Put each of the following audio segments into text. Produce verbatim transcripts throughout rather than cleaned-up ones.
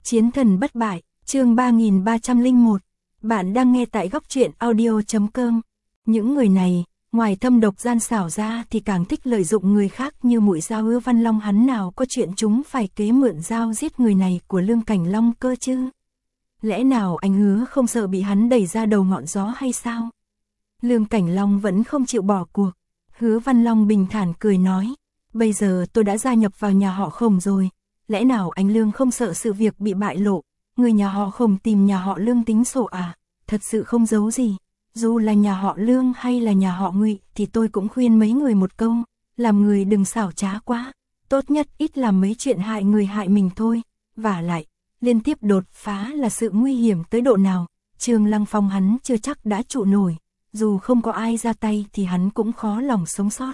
Chiến thần bất bại, chương ba nghìn ba trăm lẻ một. Bạn đang nghe tại góc truyện audio.com. Những người này, ngoài thâm độc gian xảo ra thì càng thích lợi dụng người khác như Muội Dao. Hứa Văn Long hắn nào có chuyện chúng phải kế mượn dao giết người này của Lương Cảnh Long cơ chứ? Lẽ nào anh Hứa không sợ bị hắn đẩy ra đầu ngọn gió hay sao? Lương Cảnh Long vẫn không chịu bỏ cuộc. Hứa Văn Long bình thản cười nói, bây giờ tôi đã gia nhập vào nhà họ Khổng rồi, lẽ nào anh Lương không sợ sự việc bị bại lộ? Người nhà họ Khổng tìm nhà họ Lương tính sổ à? Thật sự không giấu gì. Dù là nhà họ Lương hay là nhà họ Ngụy thì tôi cũng khuyên mấy người một câu, làm người đừng xảo trá quá, tốt nhất ít làm mấy chuyện hại người hại mình thôi. Vả lại, liên tiếp đột phá là sự nguy hiểm tới độ nào, Trương Lăng Phong hắn chưa chắc đã trụ nổi, dù không có ai ra tay thì hắn cũng khó lòng sống sót.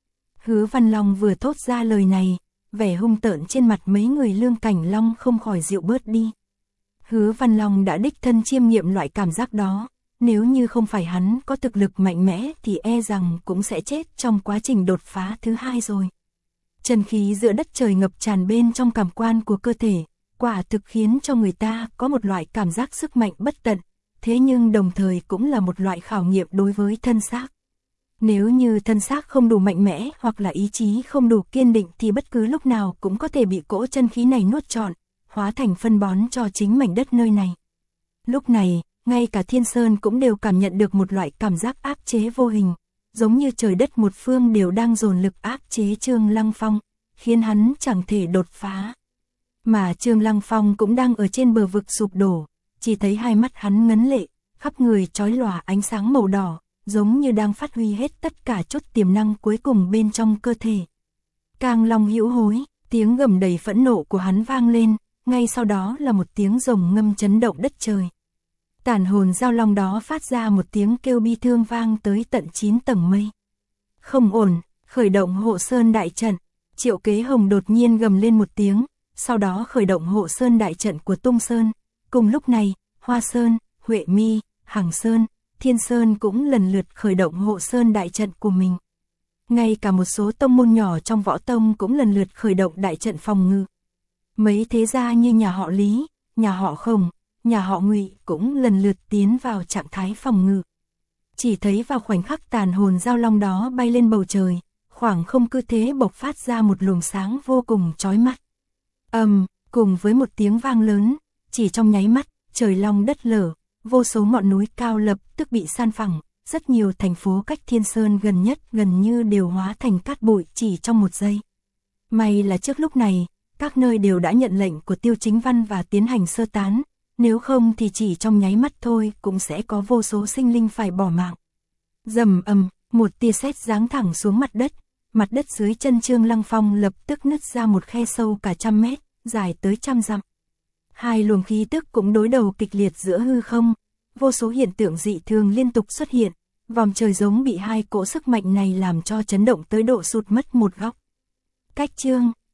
Hứa Văn Long vừa thốt ra lời này, vẻ hung tợn trên mặt mấy người Lương Cảnh Long không khỏi dịu bớt đi. Hứa Văn Long đã đích thân chiêm nghiệm loại cảm giác đó, nếu như không phải hắn có thực lực mạnh mẽ thì e rằng cũng sẽ chết trong quá trình đột phá thứ hai rồi. Chân khí giữa đất trời ngập tràn bên trong cảm quan của cơ thể, quả thực khiến cho người ta có một loại cảm giác sức mạnh bất tận, thế nhưng đồng thời cũng là một loại khảo nghiệm đối với thân xác. Nếu như thân xác không đủ mạnh mẽ hoặc là ý chí không đủ kiên định thì bất cứ lúc nào cũng có thể bị cỗ chân khí này nuốt trọn, hóa thành phân bón cho chính mảnh đất nơi này. Lúc này, ngay cả Thiên Sơn cũng đều cảm nhận được một loại cảm giác áp chế vô hình, giống như trời đất một phương đều đang dồn lực áp chế Trương Lăng Phong, khiến hắn chẳng thể đột phá. Mà Trương Lăng Phong cũng đang ở trên bờ vực sụp đổ, chỉ thấy hai mắt hắn ngấn lệ, khắp người chói lòa ánh sáng màu đỏ, giống như đang phát huy hết tất cả chút tiềm năng cuối cùng bên trong cơ thể. Cang Long hữu hối, tiếng gầm đầy phẫn nộ của hắn vang lên, ngay sau đó là một tiếng rồng ngâm chấn động đất trời. Tản hồn giao long đó phát ra một tiếng kêu bi thương vang tới tận chín tầng mây. Không ổn, khởi động hộ sơn đại trận. Triệu Kế Hồng đột nhiên gầm lên một tiếng, sau đó khởi động hộ sơn đại trận của Tung Sơn. Cùng lúc này, Hoa Sơn, Huệ Mi, Hằng Sơn, Thiên Sơn cũng lần lượt khởi động hộ sơn đại trận của mình. Ngay cả một số tông môn nhỏ trong võ tông cũng lần lượt khởi động đại trận phòng ngự. Mấy thế gia như nhà họ Lý, nhà họ Khổng, nhà họ Ngụy cũng lần lượt tiến vào trạng thái phòng ngự. Chỉ thấy vào khoảnh khắc tàn hồn giao long đó bay lên bầu trời, khoảng không cứ thế bộc phát ra một luồng sáng vô cùng chói mắt. Ầm, um, cùng với một tiếng vang lớn, chỉ trong nháy mắt, trời long đất lở, vô số ngọn núi cao lập tức bị san phẳng, rất nhiều thành phố cách Thiên Sơn gần nhất gần như đều hóa thành cát bụi chỉ trong một giây. May là trước lúc này, các nơi đều đã nhận lệnh của Tiêu Chính Văn và tiến hành sơ tán, nếu không thì chỉ trong nháy mắt thôi cũng sẽ có vô số sinh linh phải bỏ mạng. Rầm ầm, một tia sét giáng thẳng xuống mặt đất, mặt đất dưới chân Trương Lăng Phong lập tức nứt ra một khe sâu cả trăm mét, dài tới trăm dặm. Hai luồng khí tức cũng đối đầu kịch liệt giữa hư không, vô số hiện tượng dị thường liên tục xuất hiện, vòm trời giống bị hai cỗ sức mạnh này làm cho chấn động tới độ sụt mất một góc. Cách Trương